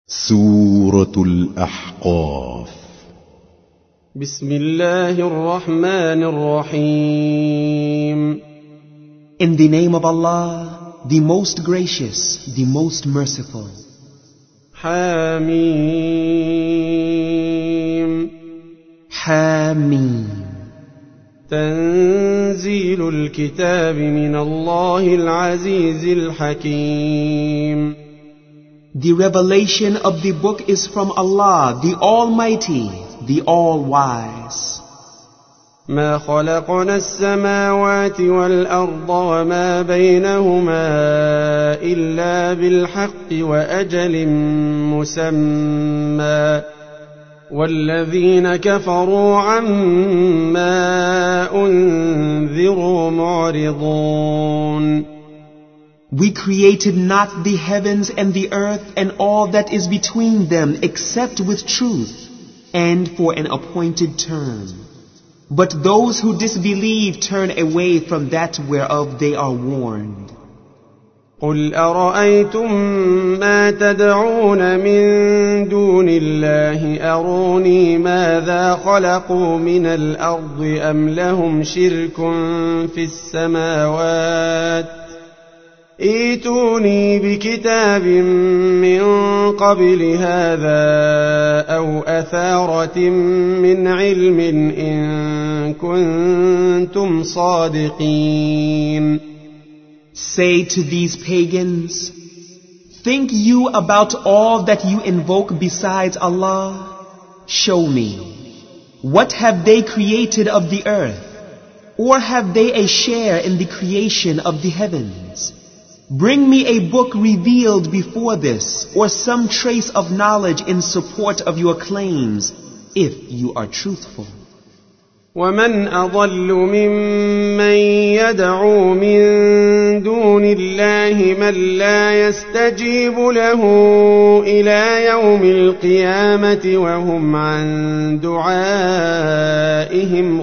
سورة الأحقاف. بسم الله الرحمن الرحيم. In the name of Allah, the most gracious, the most merciful. حميم. حميم. تنزيل الكتاب من الله العزيز الحكيم. The revelation of the book is from Allah, the Almighty, the All-Wise. ما خلقنا السماوات والأرض وما بينهما إلا بالحق وأجل مسمى والذين كفروا عما أنذروا معرضون. We created not the heavens and the earth and all that is between them except with truth and for an appointed term. But those who disbelieve turn away from that whereof they are warned. قل أرأيتم ما تدعون من دون الله أروني ماذا خلقوا من الأرض أم لهم شرك في السماوات ائتوني بكتاب من قبل هذا أو أثارة من علم إن كنتم صادقين. Say to these pagans, think you about all that you invoke besides Allah? Show me. What have they created of the earth? Or have they a share in the creation of the heavens? Bring me a book revealed before this, or some trace of knowledge in support of your claims, if you are truthful. ومن أضل ممن يدعو من دون الله من لا يستجيب له إلى يوم القيامة وهم عن دعائهم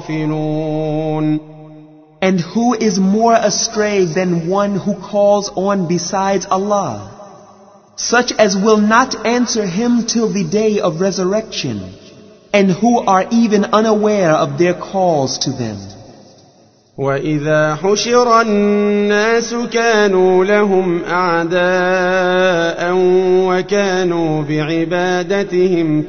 غافلون. And who is more astray than one who calls on besides Allah, such as will not answer him till the day of resurrection, and who are even unaware of their calls to them. وَإِذَا حُشِرَ النَّاسُ كَانُوا لَهُمْ أَعْدَاءً وَكَانُوا بِعِبَادَتِهِمْ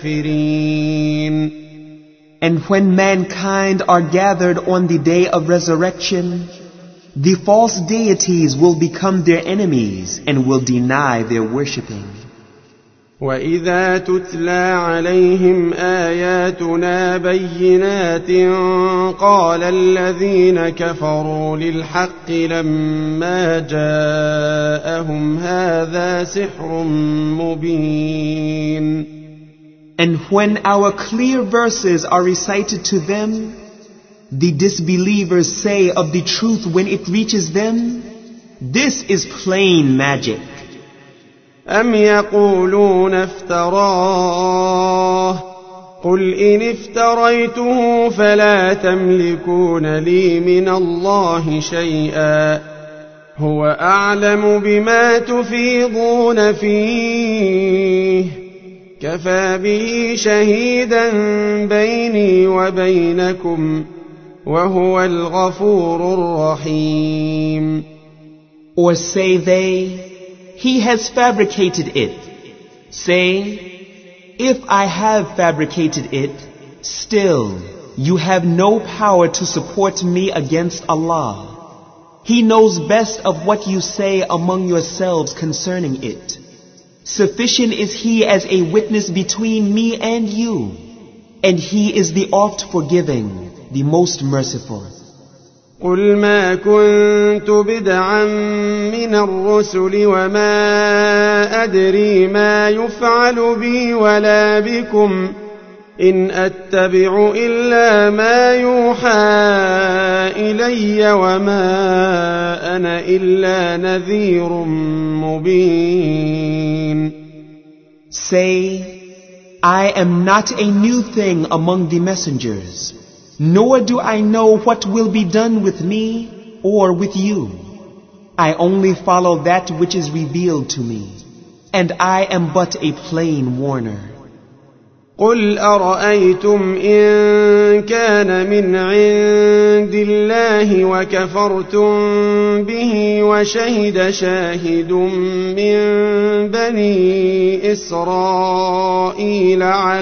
كَافِرِينَ. And when mankind are gathered on the day of resurrection, the false deities will become their enemies and will deny their worshipping. وَإِذَا تُتْلَى عَلَيْهِمْ آيَاتُنَا بَيِّنَاتٍ قَالَ الَّذِينَ كَفَرُوا لِلْحَقِّ لَمَّا جَاءَهُمْ هَذَا سِحْرٌ مُبِينٌ. And when our clear verses are recited to them, the disbelievers say of the truth when it reaches them, this is plain magic. أَمْ يَقُولُونَ افْتَرَاهُ قُلْ إِنِ افْتَرَيْتُهُ فَلَا تَمْلِكُونَ لِي مِنَ اللَّهِ شَيْئًا هُوَ أَعْلَمُ بِمَا تُفِيضُونَ فِيهِ كَفَى بِهِ شَهِيدًا بَيْنِي وَبَيْنَكُمْ وَهُوَ الْغَفُورُ الرَّحِيمُ. Or say they, he has fabricated it. Say, if I have fabricated it, still you have no power to support me against Allah. He knows best of what you say among yourselves concerning it. Sufficient is He as a witness between me and you, and He is the oft forgiving, the most merciful. قُلْ مَا كُنْتُ بِدْعًا مِنَ الرُّسُلِ وَمَا أَدْرِي مَا يُفْعَلُ بِي وَلَا بِكُمْ إِنْ أَتَّبِعُ إِلَّا مَا يُوحَى إِلَيَّ وَمَا أَنَا إِلَّا نَذِيرٌ مُبِينٌ. Say, I am not a new thing among the messengers, nor do I know what will be done with me or with you. I only follow that which is revealed to me. and I am but a plain warner. قل أرأيتم إن كان من عند الله وكفرتم به وشهد شاهد من بني إسرائيل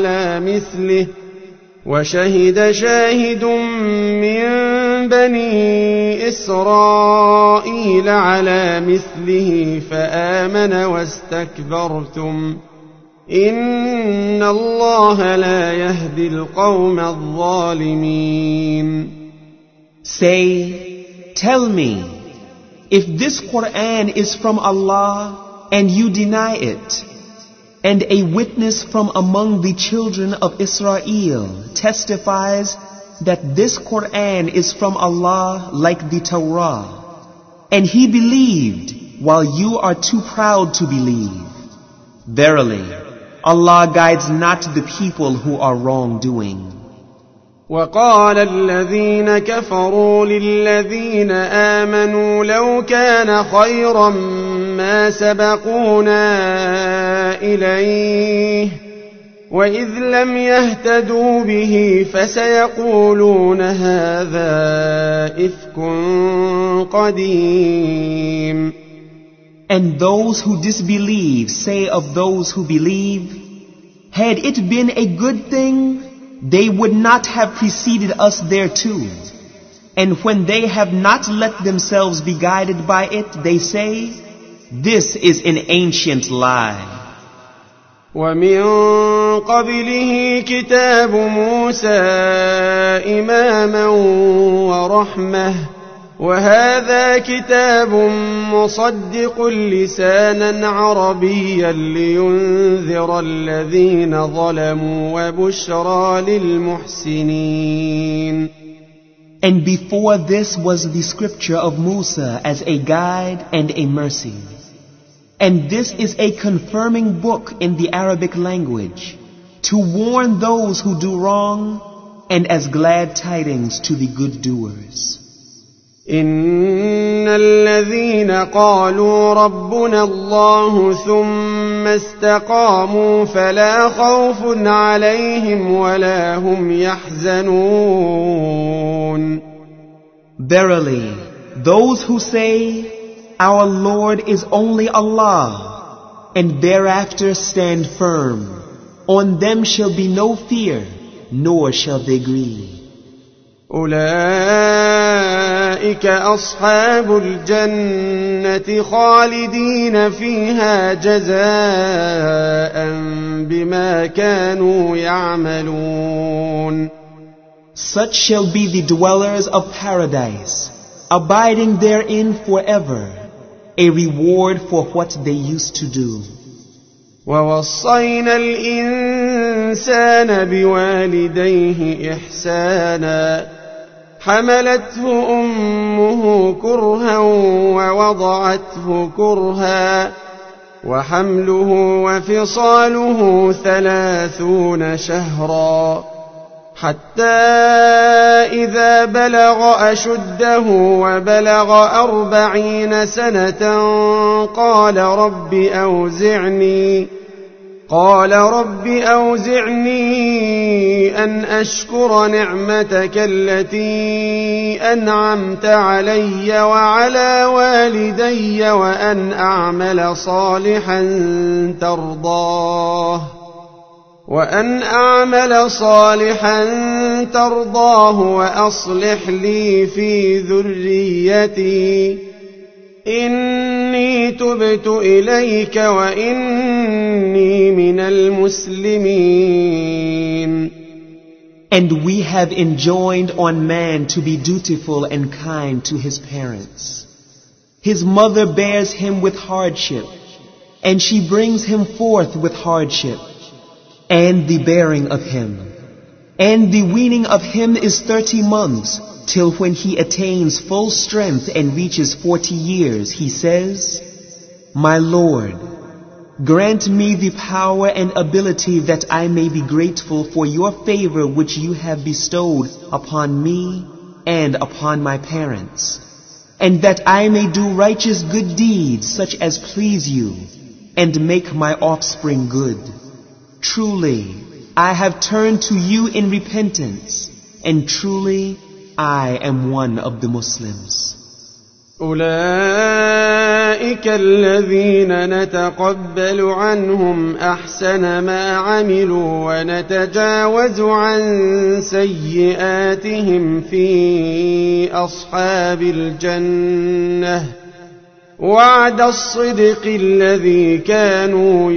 على مثله فآمن واستكبرتم إن الله لا يهدي القوم الظالمين. Say, tell me, if this Quran is from Allah and you deny it, and a witness from among the children of Israel testifies that this Quran is from Allah like the Torah, and he believed while you are too proud to believe, verily, Allah guides not the people who are wrongdoing. وقال الذين كفروا للذين آمنوا لو كان خيرا ما سبقونا إليه وإذ لم يهتدوا به فسيقولون هذا إفك قديم. And those who disbelieve say of those who believe, had it been a good thing, they would not have preceded us thereto. And when they have not let themselves be guided by it, they say, this is an ancient lie. ومن قبله كتاب موسى إماما ورحمة وهذا كتاب مصدق لسانا عربيا لينذر الذين ظلموا وبشرى للمحسنين. And before this was the scripture of Musa as a guide and a mercy. And this is a confirming book in the Arabic language to warn those who do wrong and as glad tidings to the good doers. إن الذين قالوا ربنا الله ثم استقاموا فلا خوف عليهم ولا هم يحزنون. Verily, those who say, our Lord is only Allah, and thereafter stand firm, on them shall be no fear, nor shall they grieve. أولئك أصحاب الجنة خالدين فيها جزاء بما كانوا يعملون. Such shall be the dwellers of paradise, abiding therein forever, a reward for what they used to do. ووصينا الإنسان بوالديه إحسانا حملته أمه كرها ووضعته كرها وحمله وفصاله 30 شهرا حتى إذا بلغ أشده وبلغ 40 سنة قال رب أوزعني أن أشكر نعمتك التي أنعمت علي وعلى والدي وأن أعمل صالحا ترضاه وأصلح لي في ذريتي إني تبت إليك وإني من المسلمين. And we have enjoined on man to be dutiful and kind to his parents. His mother bears him with hardship, and she brings him forth with hardship, and the bearing of him. And the weaning of him is 30 months, till when he attains full strength and reaches 40 years, he says, My Lord, grant me the power and ability that I may be grateful for your favor which you have bestowed upon me and upon my parents, and that I may do righteous good deeds such as please you, and make my offspring good. Truly, I have turned to you in repentance, and truly, I am one of the Muslims. أولئك الذين نتقبل عنهم أحسن ما عملوا ونتجاوز عن سيئاتهم في أصحاب الجنة وعد الصدق الذي كانوا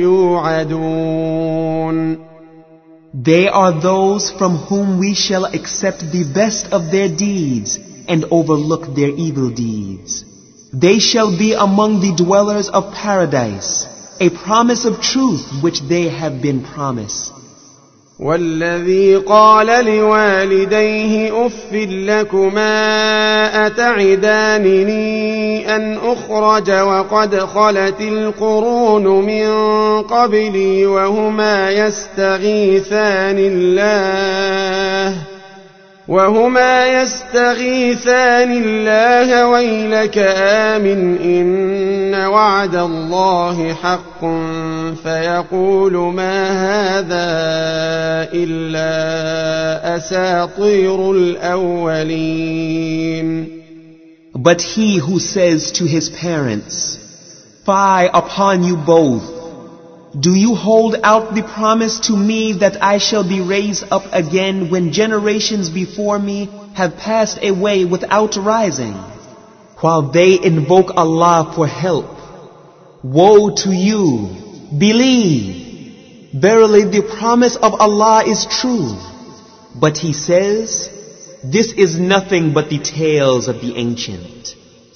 يوعدون. They are those from whom we shall accept the best of their deeds and overlook their evil deeds. They shall be among the dwellers of paradise, a promise of truth which they have been promised. والذي قال لوالديه أف لكما أتعدانني أن أخرج وقد خلت القرون من قبلي وهما يستغيثان الله ويلك آمن إن وعد الله حق فيقول ما هذا إلا أساطير الأولين. But he who says to his parents, "Fie upon you both! Do you hold out the promise to me that I shall be raised up again when generations before me have passed away without rising?" While they invoke Allah for help, woe to you! Believe! Verily the promise of Allah is true. But he says, this is nothing but the tales of the ancient.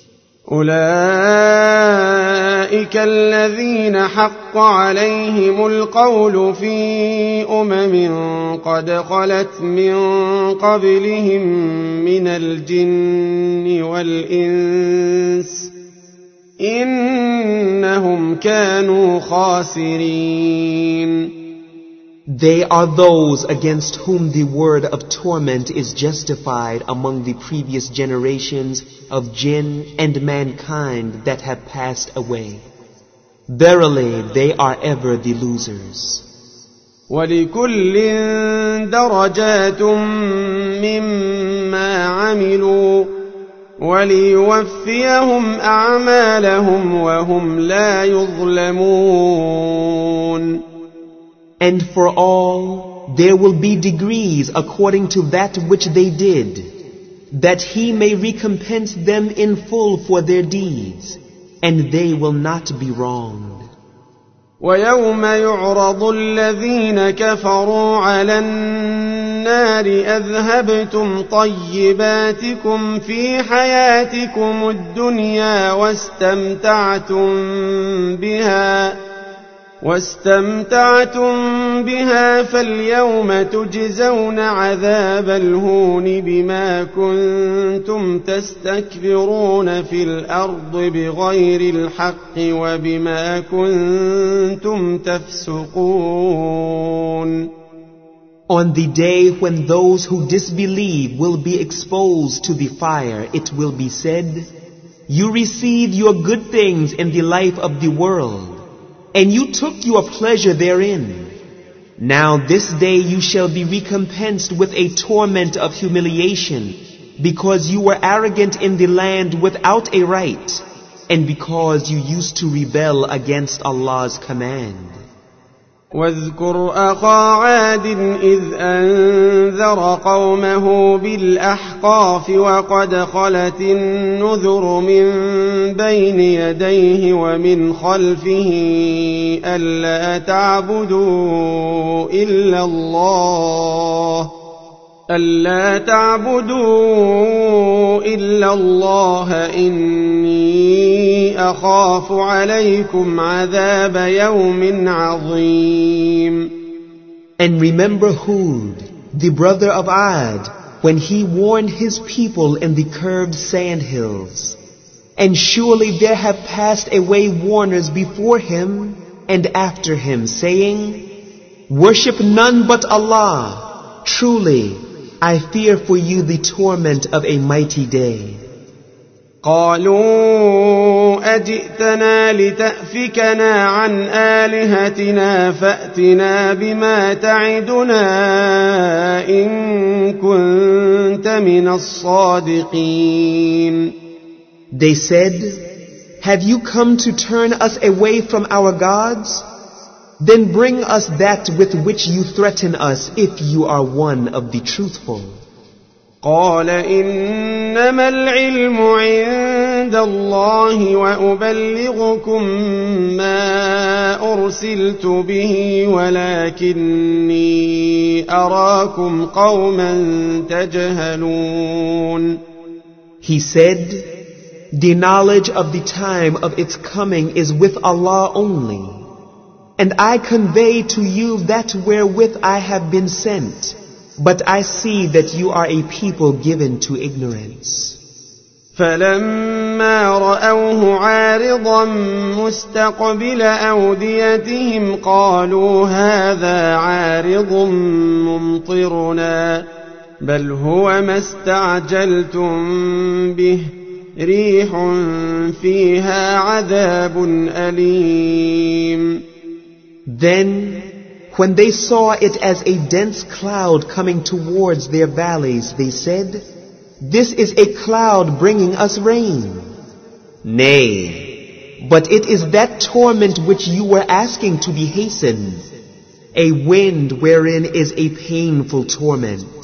أولئك الذين حق عليهم القول في قد خلت من قبلهم من الجن والإنس إنهم كانوا خاسرين. They are those against whom the word of torment is justified among the previous generations of jinn and mankind that have passed away. Verily, they are ever the losers. وَلِكُلٍّ دَرَجَاتٌ مِّمَّا عَمِلُوا وَلِيُوَفِّيَهُمْ أَعْمَالَهُمْ وَهُمْ لَا يُظْلَمُونَ. And for all, there will be degrees according to that which they did, that he may recompense them in full for their deeds, and they will not be wronged. وَيَوْمَ يُعْرَضُ الَّذِينَ كَفَرُوا عَلَى النَّارِ أَذْهَبْتُمْ طَيِّبَاتِكُمْ فِي حَيَاتِكُمُ الدُّنْيَا واستمتعتم بها فاليوم تجزون عذاب الهون بما كنتم تستكبرون في الأرض بغير الحق وبما كنتم تفسقون. On the day when those who disbelieve will be exposed to the fire, it will be said, "You received your good things in the life of the world, and you took your pleasure therein. Now this day you shall be recompensed with a torment of humiliation, because you were arrogant in the land without a right, and because you used to rebel against Allah's command." واذكر أخا عاد إذ أنذر قومه بالأحقاف وقد خلت النذر من بين يديه ومن خلفه ألا تعبدوا إلا الله إني أخاف عليكم عذاب يوم عظيم. And remember Hud, the brother of Ad, when he warned his people in the curved sandhills. And surely there have passed away warners before him and after him, saying, "Worship none but Allah. Truly, I fear for you the torment of a mighty day." قالوا أجئتنا لتأفكنا عن آلهتنا فأتنا بما تعدنا إن كنت من الصادقين. They said, "Have you come to turn us away from our gods? Then bring us that with which you threaten us if you are one of the truthful." قال إنما العلم عند الله وأبلغكم ما أرسلت به ولكني أراكم قوما تجهلون. He said, "The knowledge of the time of its coming is with Allah only, and I convey to you that wherewith I have been sent. But I see that you are a people given to ignorance." فلما رأوه عارضا مستقبل أوديتهم قالوا هذا عارض ممطرنا بل هو ما استعجلتم به ريح فيها عذاب أليم. Then, when they saw it as a dense cloud coming towards their valleys, they said, "This is a cloud bringing us rain." Nay, but it is that torment which you were asking to be hastened, a wind wherein is a painful torment.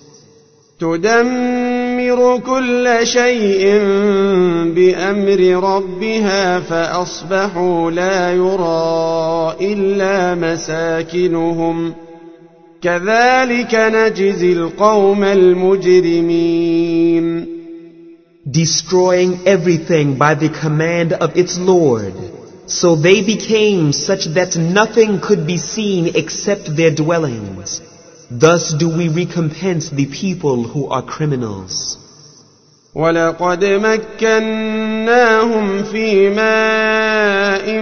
تدمر كل شيء بأمر ربها فأصبحوا لا يرى إلا مساكنهم كذلك نجزي القوم المجرمين. Destroying everything by the command of its Lord, so they became such that nothing could be seen except their dwellings. Thus do we recompense the people who are criminals. وَلَقَدْ مَكَّنَّاهُمْ فِي مَاءٍ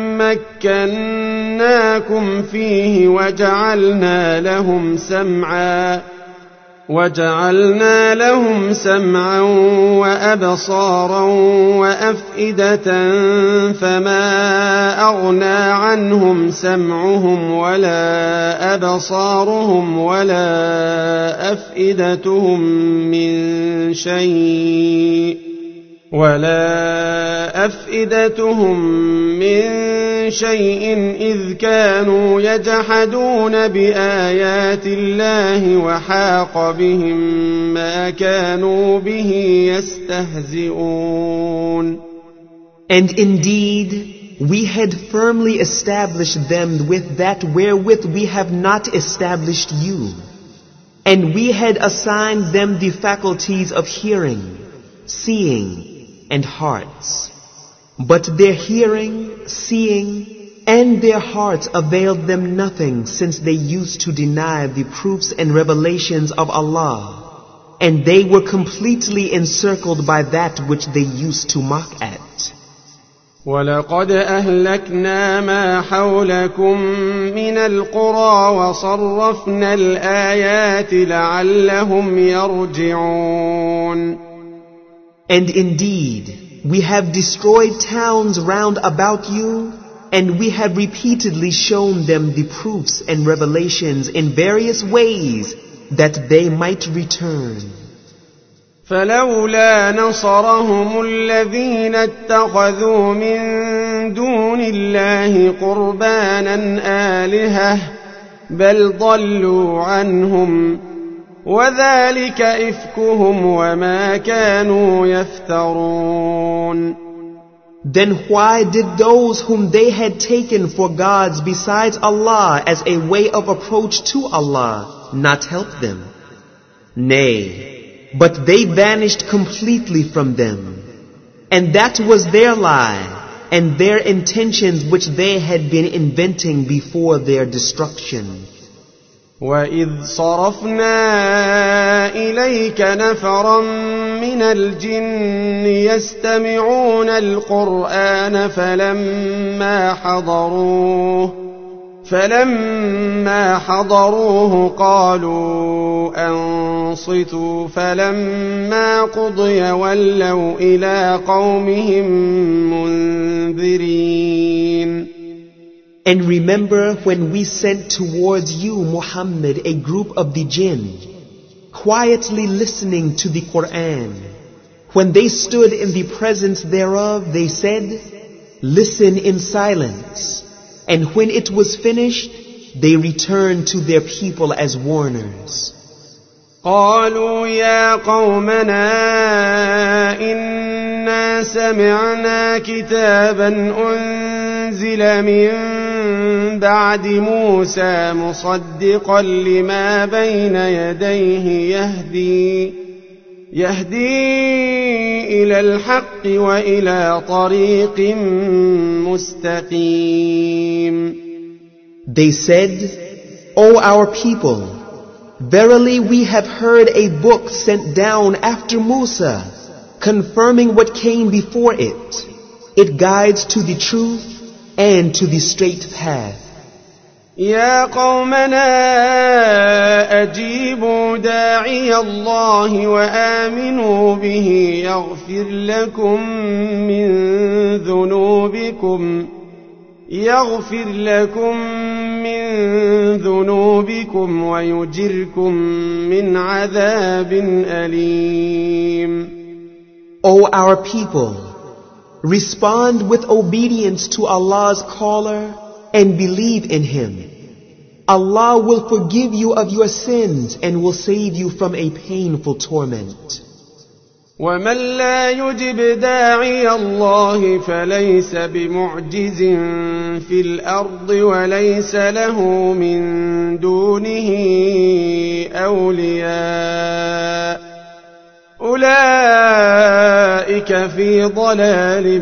مَكَّنَّاكُمْ فِيهِ وَجَعَلْنَا لَهُمْ سَمْعًا وَأَبْصَارًا وَأَفْئِدَةً فَمَا أَغْنَى عَنْهُمْ سَمْعُهُمْ وَلَا أَبْصَارُهُمْ وَلَا أَفْئِدَتُهُم مِّن شَيْءٍ إِذْ كَانُوا يَجْحَدُونَ بِآيَاتِ اللَّهِ وَحَاقَ بِهِم مَّا كَانُوا بِهِ يَسْتَهْزِئُونَ. And indeed, we had firmly established them with that wherewith we have not established you. And we had assigned them the faculties of hearing, seeing, and hearts. But their hearing, seeing, and their hearts availed them nothing, since they used to deny the proofs and revelations of Allah, and they were completely encircled by that which they used to mock at. وَلَقَدْ أَهْلَكْنَا مَا حَوْلَكُمْ مِنَ الْقُرَى وَصَرَّفْنَا الْآيَاتِ لَعَلَّهُمْ يَرْجِعُونَ. And indeed, we have destroyed towns round about you, and we have repeatedly shown them the proofs and revelations in various ways that they might return. فلولا نصرهم الذين اتخذوا من دون الله قربانا آلهة بل ضلوا عنهم وذلك إفكهم وما كانوا يفترون. Then why did those whom they had taken for gods besides Allah as a way of approach to Allah not help them? Nay, but they vanished completely from them. And that was their lie and their intentions which they had been inventing before their destruction. وَإِذْ صَرَفْنَا إِلَيْكَ نَفَرًا مِنَ الْجِنِّ يَسْتَمِعُونَ الْقُرْآنَ فلما حضروه قالوا أنصتوا فلما قضي ولوا إلى قومهم منذرين. And remember when we sent towards you, Muhammad, a group of the jinn, quietly listening to the Quran. When they stood in the presence thereof, they said, "Listen in silence." And when it was finished, they returned to their people as warners. قالوا يا قومنا إنا سمعنا كتابا أنزل من بعد موسى مصدقا لما بين يديه يهدي إلى الحق وإلى طريق مستقيم. They said, O our people, verily we have heard a book sent down after Musa, confirming what came before it. It guides to the truth and to the straight path. يا قومنا أجيبوا داعي الله وآمنوا به يغفر لكم من ذنوبكم ويجركم من عذاب أليم. O our people, respond with obedience to Allah's caller and believe in Him. Allah will forgive you of your sins and will save you from a painful torment. ومن لا يجب داعي الله فليس بمعجز في الأرض وليس له من دونه أولياء أولئك في ضلال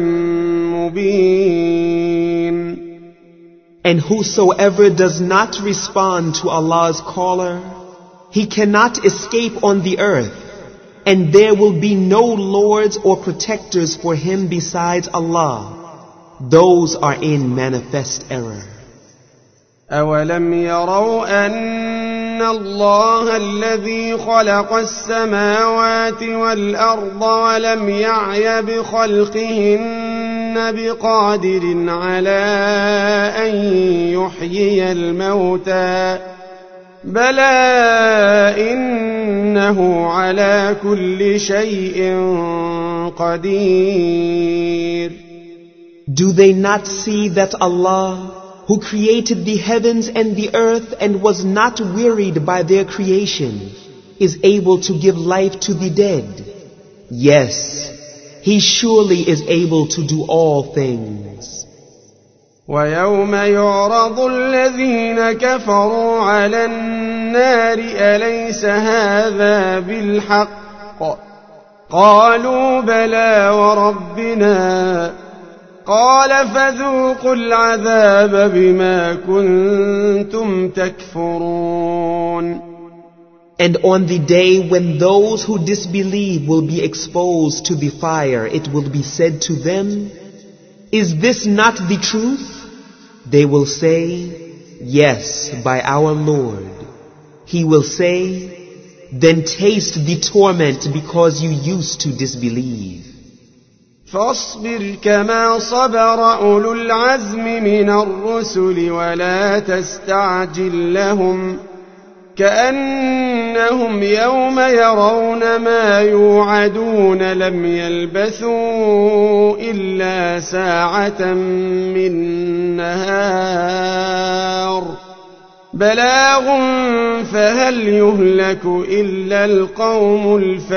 مبين. And whosoever does not respond to Allah's caller, he cannot escape on the earth, and there will be no lords or protectors for him besides Allah. Those are in manifest error. أولم يروا أن الله الذي خلق السماوات والأرض ولم يعي بخلقهن بقادر على أن يحيي الموتى بلى إنه على كل شيء قدير. Do they not see that Allah, who created the heavens and the earth and was not wearied by their creation, is able to give life to the dead? Yes, He surely is able to do all things. ويوم يعرض الذين كفروا على النار أليس هذا بالحق قالوا بلى وربنا قال فذوقوا العذاب بما كنتم تكفرون. And on the day when those who disbelieve will be exposed to the fire, it will be said to them, "Is this not the truth?" They will say, "Yes, by our Lord." He will say, "Then taste the torment because you used to disbelieve." فاصبر كما صبر أولو العزم من الرسل ولا تستعجل لهم كأنهم يوم يرون ما يوعدون لم يلبثوا إلا ساعة من نهار بلاغ فهل يهلك إلا القوم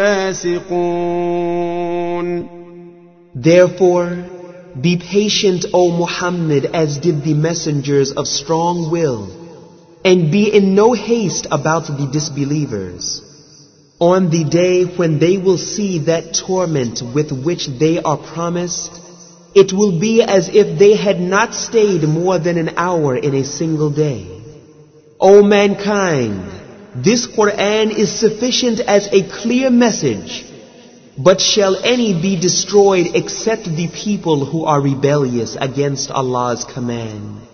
الفاسقون. Therefore, be patient, O Muhammad, as did the messengers of strong will, and be in no haste about the disbelievers. On the day when they will see that torment with which they are promised, it will be as if they had not stayed more than an hour in a single day. O mankind, this Quran is sufficient as a clear message. But shall any be destroyed except the people who are rebellious against Allah's command?